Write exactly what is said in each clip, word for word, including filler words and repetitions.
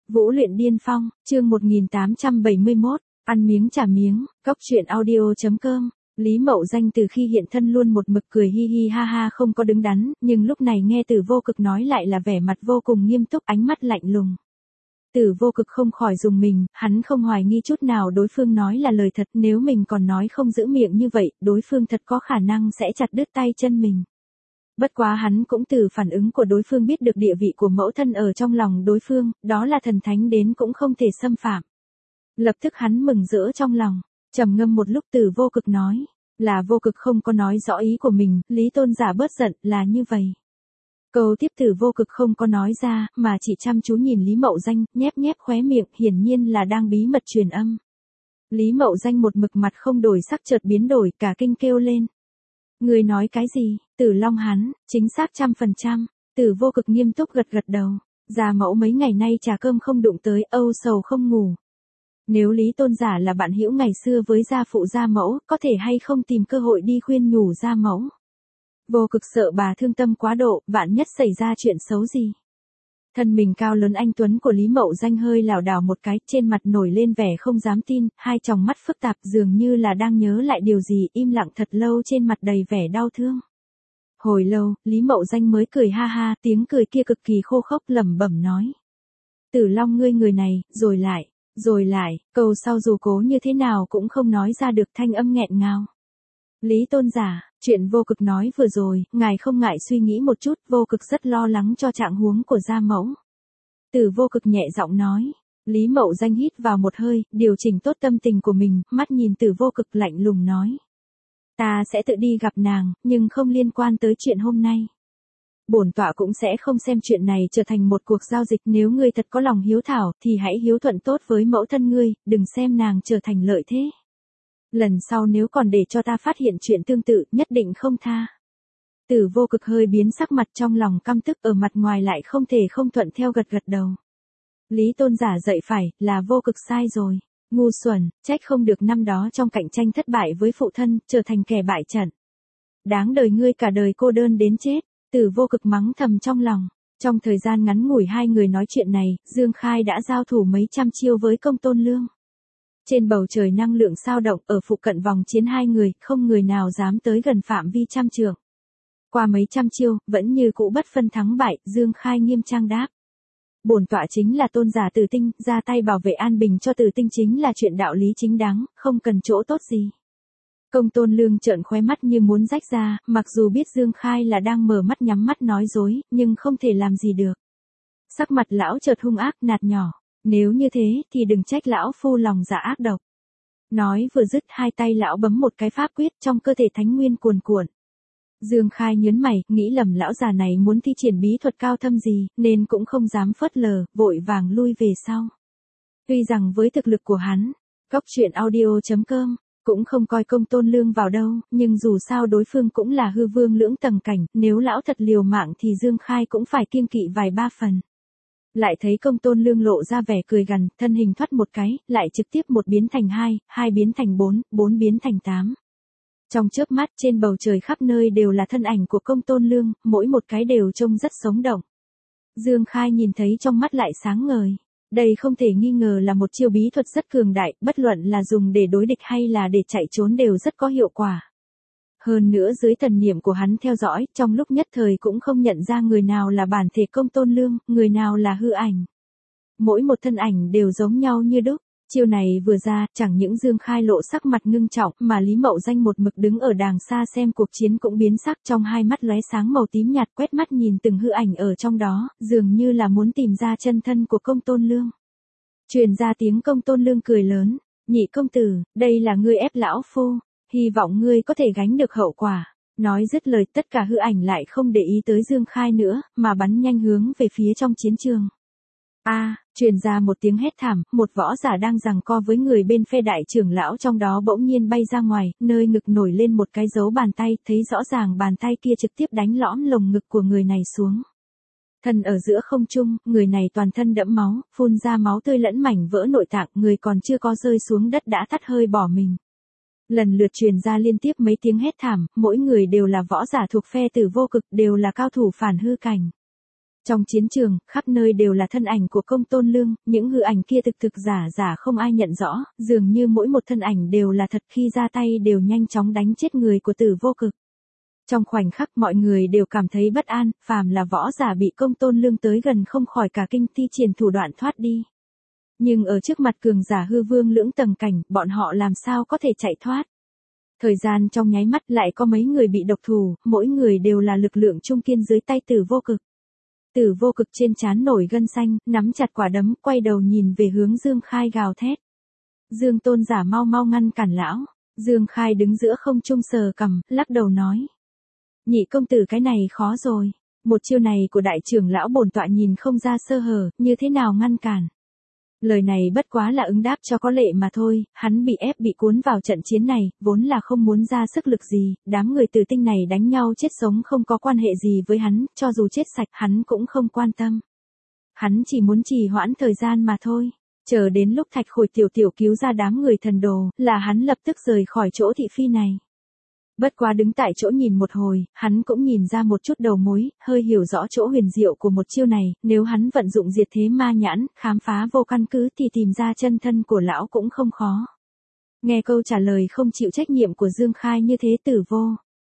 Vũ luyện điên phong, chương một nghìn tám trăm bảy mươi mốt, ăn miếng trả miếng, cóc truyện audio chấm com. Lý Mậu Danh từ khi hiện thân luôn một mực cười hi hi ha ha không có đứng đắn, nhưng lúc này nghe Từ Vô Cực nói lại là vẻ mặt vô cùng nghiêm túc, ánh mắt lạnh lùng. Từ Vô Cực không khỏi rùng mình, hắn không hoài nghi chút nào đối phương nói là lời thật, nếu mình còn nói không giữ miệng như vậy, đối phương thật có khả năng sẽ chặt đứt tay chân mình. Bất quá hắn cũng từ phản ứng của đối phương biết được địa vị của mẫu thân ở trong lòng đối phương, đó là thần thánh đến cũng không thể xâm phạm. Lập tức hắn mừng rỡ trong lòng, trầm ngâm một lúc Từ Vô Cực nói, là Vô Cực không có nói rõ ý của mình, Lý Tôn giả bớt giận, là như vậy. Câu tiếp Từ Vô Cực không có nói ra, mà chỉ chăm chú nhìn Lý Mậu Danh, nhép nhép khóe miệng, hiển nhiên là đang bí mật truyền âm. Lý Mậu Danh một mực mặt không đổi sắc chợt biến đổi, cả kinh kêu lên. Người nói cái gì? Tử Long hắn, chính xác trăm phần trăm. Từ Vô Cực nghiêm túc gật gật đầu. Gia mẫu mấy ngày nay trà cơm không đụng tới, âu sầu không ngủ. Nếu Lý Tôn giả là bạn hữu ngày xưa với gia phụ gia mẫu, có thể hay không tìm cơ hội đi khuyên nhủ gia mẫu. Vô Cực sợ bà thương tâm quá độ, vạn nhất xảy ra chuyện xấu gì. Thân mình cao lớn anh tuấn của Lý Mậu Danh hơi lảo đảo một cái, trên mặt nổi lên vẻ không dám tin, hai tròng mắt phức tạp dường như là đang nhớ lại điều gì, im lặng thật lâu, trên mặt đầy vẻ đau thương. Hồi lâu, Lý Mậu Danh mới cười ha ha, tiếng cười kia cực kỳ khô khốc, lẩm bẩm nói. Tử Long ngươi người này, rồi lại, rồi lại, câu sau dù cố như thế nào cũng không nói ra được, thanh âm nghẹn ngào. Lý Tôn giả, chuyện Vô Cực nói vừa rồi, ngài không ngại suy nghĩ một chút, Vô Cực rất lo lắng cho trạng huống của gia mẫu. Từ Vô Cực nhẹ giọng nói. Lý Mậu Danh hít vào một hơi, điều chỉnh tốt tâm tình của mình, mắt nhìn Từ Vô Cực lạnh lùng nói. Ta sẽ tự đi gặp nàng, nhưng không liên quan tới chuyện hôm nay. Bổn tọa cũng sẽ không xem chuyện này trở thành một cuộc giao dịch, nếu ngươi thật có lòng hiếu thảo, thì hãy hiếu thuận tốt với mẫu thân ngươi, đừng xem nàng trở thành lợi thế. Lần sau nếu còn để cho ta phát hiện chuyện tương tự, nhất định không tha. Từ Vô Cực hơi biến sắc mặt, trong lòng căm tức, ở mặt ngoài lại không thể không thuận theo, gật gật đầu. Lý Tôn giả dạy phải, là Vô Cực sai rồi. Ngu xuẩn, trách không được năm đó trong cạnh tranh thất bại với phụ thân, trở thành kẻ bại trận. Đáng đời ngươi cả đời cô đơn đến chết. Từ Vô Cực mắng thầm trong lòng. Trong thời gian ngắn ngủi hai người nói chuyện này, Dương Khai đã giao thủ mấy trăm chiêu với Công Tôn Lương. Trên bầu trời năng lượng sao động, ở phụ cận vòng chiến hai người, không người nào dám tới gần phạm vi trăm trượng. Qua mấy trăm chiêu, vẫn như cũ bất phân thắng bại, Dương Khai nghiêm trang đáp. Bổn tọa chính là tôn giả Tử Tinh, ra tay bảo vệ an bình cho Tử Tinh chính là chuyện đạo lý chính đáng, không cần chỗ tốt gì. Công Tôn Lương trợn khóe mắt như muốn rách ra, mặc dù biết Dương Khai là đang mở mắt nhắm mắt nói dối, nhưng không thể làm gì được. Sắc mặt lão chợt hung ác, nạt nhỏ. Nếu như thế, thì đừng trách lão phu lòng dạ ác độc. Nói vừa dứt, hai tay lão bấm một cái pháp quyết, trong cơ thể thánh nguyên cuồn cuộn. Dương Khai nhớn mày, nghĩ lầm lão già này muốn thi triển bí thuật cao thâm gì, nên cũng không dám phớt lờ, vội vàng lui về sau. Tuy rằng với thực lực của hắn, cóc truyện audio chấm com, cũng không coi Công Tôn Lương vào đâu, nhưng dù sao đối phương cũng là hư vương lưỡng tầng cảnh, nếu lão thật liều mạng thì Dương Khai cũng phải kiêng kỵ vài ba phần. Lại thấy Công Tôn Lương lộ ra vẻ cười gằn, thân hình thoát một cái, lại trực tiếp một biến thành hai, hai biến thành bốn, bốn biến thành tám. Trong chớp mắt, trên bầu trời khắp nơi đều là thân ảnh của Công Tôn Lương, mỗi một cái đều trông rất sống động. Dương Khai nhìn thấy trong mắt lại sáng ngời. Đây không thể nghi ngờ là một chiêu bí thuật rất cường đại, bất luận là dùng để đối địch hay là để chạy trốn đều rất có hiệu quả. Hơn nữa dưới thần niệm của hắn theo dõi, trong lúc nhất thời cũng không nhận ra người nào là bản thể Công Tôn Lương, người nào là hư ảnh. Mỗi một thân ảnh đều giống nhau như đúc. Chiêu này vừa ra, chẳng những Dương Khai lộ sắc mặt ngưng trọng, mà Lý Mậu Danh một mực đứng ở đàng xa xem cuộc chiến cũng biến sắc, trong hai mắt lóe sáng màu tím nhạt, quét mắt nhìn từng hư ảnh ở trong đó, dường như là muốn tìm ra chân thân của Công Tôn Lương. Truyền ra tiếng Công Tôn Lương cười lớn, nhị công tử, đây là ngươi ép lão phu, hy vọng ngươi có thể gánh được hậu quả. Nói dứt lời, tất cả hư ảnh lại không để ý tới Dương Khai nữa, mà bắn nhanh hướng về phía trong chiến trường. A, à, truyền ra một tiếng hét thảm, một võ giả đang giằng co với người bên phe đại trưởng lão trong đó bỗng nhiên bay ra ngoài, nơi ngực nổi lên một cái dấu bàn tay, thấy rõ ràng bàn tay kia trực tiếp đánh lõm lồng ngực của người này xuống. Thân ở giữa không trung, người này toàn thân đẫm máu, phun ra máu tươi lẫn mảnh vỡ nội tạng, người còn chưa có rơi xuống đất đã thắt hơi bỏ mình. Lần lượt truyền ra liên tiếp mấy tiếng hét thảm, mỗi người đều là võ giả thuộc phe Tử Vô Cực, đều là cao thủ phản hư cảnh. Trong chiến trường, khắp nơi đều là thân ảnh của Công Tôn Lương, những hư ảnh kia thực thực giả giả không ai nhận rõ, dường như mỗi một thân ảnh đều là thật, khi ra tay đều nhanh chóng đánh chết người của Tử Vô Cực. Trong khoảnh khắc mọi người đều cảm thấy bất an, phàm là võ giả bị Công Tôn Lương tới gần không khỏi cả kinh, thi triển thủ đoạn thoát đi. Nhưng ở trước mặt cường giả hư vương lưỡng tầng cảnh, bọn họ làm sao có thể chạy thoát. Thời gian trong nháy mắt lại có mấy người bị độc thủ, mỗi người đều là lực lượng trung kiên dưới tay Tử Vô Cực. Tử Vô Cực trên trán nổi gân xanh, nắm chặt quả đấm, quay đầu nhìn về hướng Dương Khai gào thét. Dương Tôn giả mau mau ngăn cản lão. Dương Khai đứng giữa không trung sờ cằm, lắc đầu nói. Nhị công tử cái này khó rồi. Một chiêu này của đại trưởng lão bổn tọa nhìn không ra sơ hở, như thế nào ngăn cản. Lời này bất quá là ứng đáp cho có lệ mà thôi, hắn bị ép bị cuốn vào trận chiến này, vốn là không muốn ra sức lực gì, đám người Tử Tinh này đánh nhau chết sống không có quan hệ gì với hắn, cho dù chết sạch hắn cũng không quan tâm. Hắn chỉ muốn trì hoãn thời gian mà thôi, chờ đến lúc Thạch Khôi tiểu tiểu cứu ra đám người thần đồ, là hắn lập tức rời khỏi chỗ thị phi này. Bất quá đứng tại chỗ nhìn một hồi, hắn cũng nhìn ra một chút đầu mối, hơi hiểu rõ chỗ huyền diệu của một chiêu này, nếu hắn vận dụng diệt thế ma nhãn, khám phá vô căn cứ thì tìm ra chân thân của lão cũng không khó. Nghe câu trả lời không chịu trách nhiệm của Dương Khai như thế Tử Vô.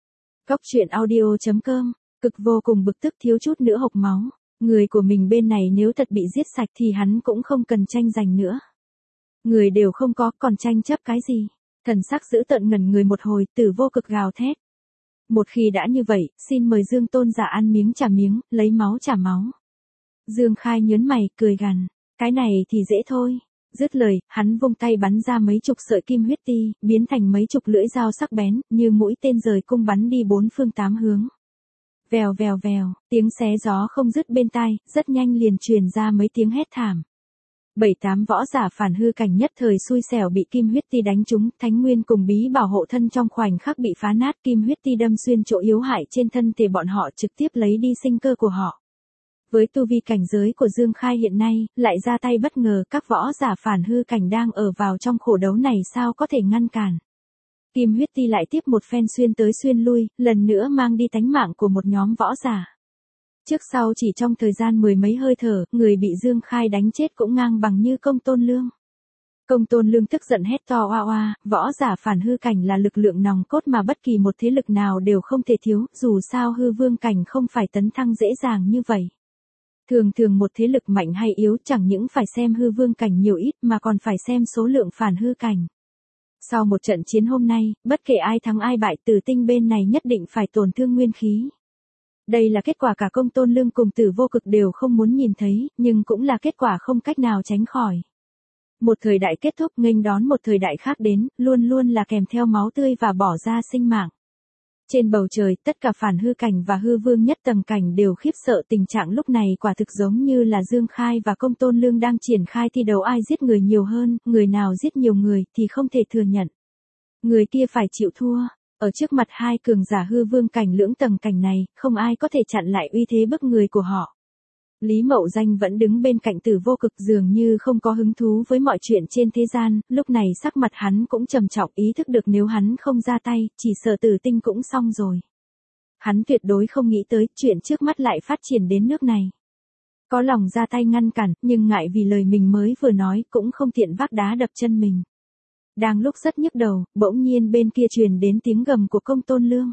Cóc truyện audio chấm com, cực vô cùng bực tức thiếu chút nữa hộc máu, người của mình bên này nếu thật bị giết sạch thì hắn cũng không cần tranh giành nữa. Người đều không có, còn tranh chấp cái gì? Thần sắc giữ tợn ngẩn người một hồi, Tử Vô Cực gào thét. Một khi đã như vậy, xin mời Dương Tôn giả ăn miếng trả miếng, lấy máu trả máu. Dương Khai nhớn mày, cười gằn. Cái này thì dễ thôi. Dứt lời, hắn vung tay bắn ra mấy chục sợi kim huyết ti, biến thành mấy chục lưỡi dao sắc bén, như mũi tên rời cung bắn đi bốn phương tám hướng. Vèo vèo vèo, tiếng xé gió không dứt bên tai, rất nhanh liền truyền ra mấy tiếng hét thảm. Bảy tám võ giả phản hư cảnh nhất thời xui xẻo bị kim huyết ti đánh trúng, thánh nguyên cùng bí bảo hộ thân trong khoảnh khắc bị phá nát, kim huyết ti đâm xuyên chỗ yếu hại trên thân thể bọn họ, trực tiếp lấy đi sinh cơ của họ. Với tu vi cảnh giới của Dương Khai hiện nay, lại ra tay bất ngờ, các võ giả phản hư cảnh đang ở vào trong khổ đấu này sao có thể ngăn cản. Kim huyết ti lại tiếp một phen xuyên tới xuyên lui, lần nữa mang đi tánh mạng của một nhóm võ giả. Trước sau chỉ trong thời gian mười mấy hơi thở, người bị Dương Khai đánh chết cũng ngang bằng như Công Tôn Lương. Công Tôn Lương tức giận hét to oa oa, võ giả phản hư cảnh là lực lượng nòng cốt mà bất kỳ một thế lực nào đều không thể thiếu, dù sao hư vương cảnh không phải tấn thăng dễ dàng như vậy. Thường thường một thế lực mạnh hay yếu chẳng những phải xem hư vương cảnh nhiều ít mà còn phải xem số lượng phản hư cảnh. Sau một trận chiến hôm nay, bất kể ai thắng ai bại, Tử Tinh bên này nhất định phải tổn thương nguyên khí. Đây là kết quả cả Công Tôn Lương cùng Tử Vô Cực đều không muốn nhìn thấy, nhưng cũng là kết quả không cách nào tránh khỏi. Một thời đại kết thúc nghênh đón một thời đại khác đến, luôn luôn là kèm theo máu tươi và bỏ ra sinh mạng. Trên bầu trời, tất cả phản hư cảnh và hư vương nhất tầng cảnh đều khiếp sợ, tình trạng lúc này quả thực giống như là Dương Khai và Công Tôn Lương đang triển khai thi đấu ai giết người nhiều hơn, người nào giết nhiều người thì không thể thừa nhận. Người kia phải chịu thua. Ở trước mặt hai cường giả hư vương cảnh lưỡng tầng cảnh này, không ai có thể chặn lại uy thế bức người của họ. Lý Mậu Danh vẫn đứng bên cạnh Tử Vô Cực dường như không có hứng thú với mọi chuyện trên thế gian, lúc này sắc mặt hắn cũng trầm trọng, ý thức được nếu hắn không ra tay, chỉ sợ Tử Tinh cũng xong rồi. Hắn tuyệt đối không nghĩ tới chuyện trước mắt lại phát triển đến nước này. Có lòng ra tay ngăn cản, nhưng ngại vì lời mình mới vừa nói cũng không tiện vác đá đập chân mình. Đang lúc rất nhức đầu, bỗng nhiên bên kia truyền đến tiếng gầm của Công Tôn Lương.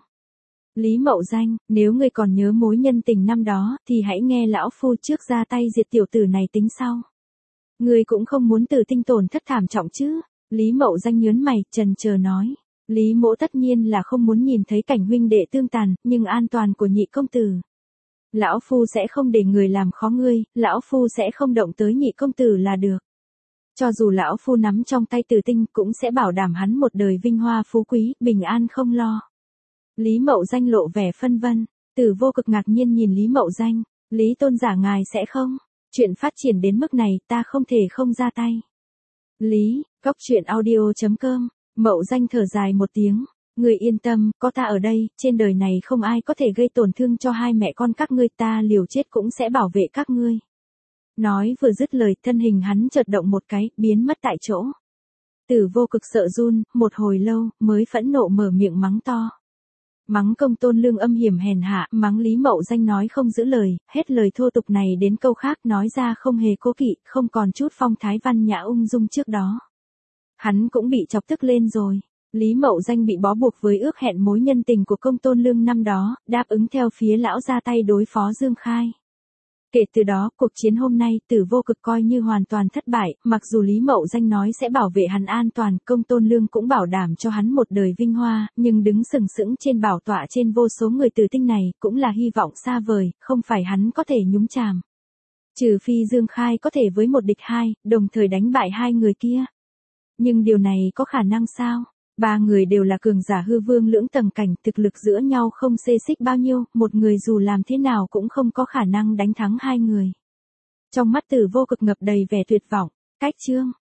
Lý Mậu Danh, nếu ngươi còn nhớ mối nhân tình năm đó, thì hãy nghe lão phu trước ra tay diệt tiểu tử này tính sau. Ngươi cũng không muốn Tử Tinh tổn thất thảm trọng chứ? Lý Mậu Danh nhớn mày, trần chờ nói. Lý mỗ tất nhiên là không muốn nhìn thấy cảnh huynh đệ tương tàn, nhưng an toàn của nhị công tử. Lão phu sẽ không để người làm khó ngươi, lão phu sẽ không động tới nhị công tử là được. Cho dù lão phu nắm trong tay Tử Tinh cũng sẽ bảo đảm hắn một đời vinh hoa phú quý, bình an không lo. Lý Mậu Danh lộ vẻ phân vân, Tử Vô Cực ngạc nhiên nhìn Lý Mậu Danh, Lý tôn giả ngài sẽ không, chuyện phát triển đến mức này ta không thể không ra tay. Lý, cóc truyện audio chấm com, Mậu Danh thở dài một tiếng, người yên tâm, có ta ở đây, trên đời này không ai có thể gây tổn thương cho hai mẹ con các ngươi, ta liều chết cũng sẽ bảo vệ các ngươi. Nói vừa dứt lời, thân hình hắn chợt động một cái, biến mất tại chỗ. Tử Vô Cực sợ run, một hồi lâu, mới phẫn nộ mở miệng mắng to. Mắng Công Tôn Lương âm hiểm hèn hạ, mắng Lý Mậu Danh nói không giữ lời, hết lời thô tục này đến câu khác nói ra không hề cố kỵ, không còn chút phong thái văn nhã ung dung trước đó. Hắn cũng bị chọc tức lên rồi. Lý Mậu Danh bị bó buộc với ước hẹn mối nhân tình của Công Tôn Lương năm đó, đáp ứng theo phía lão ra tay đối phó Dương Khai. Kể từ đó, cuộc chiến hôm nay Tử Vô Cực coi như hoàn toàn thất bại, mặc dù Lý Mậu Danh nói sẽ bảo vệ hắn an toàn, Công Tôn Lương cũng bảo đảm cho hắn một đời vinh hoa, nhưng đứng sừng sững trên bảo tọa trên vô số người tử tinh này, cũng là hy vọng xa vời, không phải hắn có thể nhúng chàm. Trừ phi Dương Khai có thể với một địch hai, đồng thời đánh bại hai người kia. Nhưng điều này có khả năng sao? Ba người đều là cường giả hư vương lưỡng tầng cảnh, thực lực giữa nhau không xê xích bao nhiêu, một người dù làm thế nào cũng không có khả năng đánh thắng hai người. Trong mắt Tử Vô Cực ngập đầy vẻ tuyệt vọng, cách chương.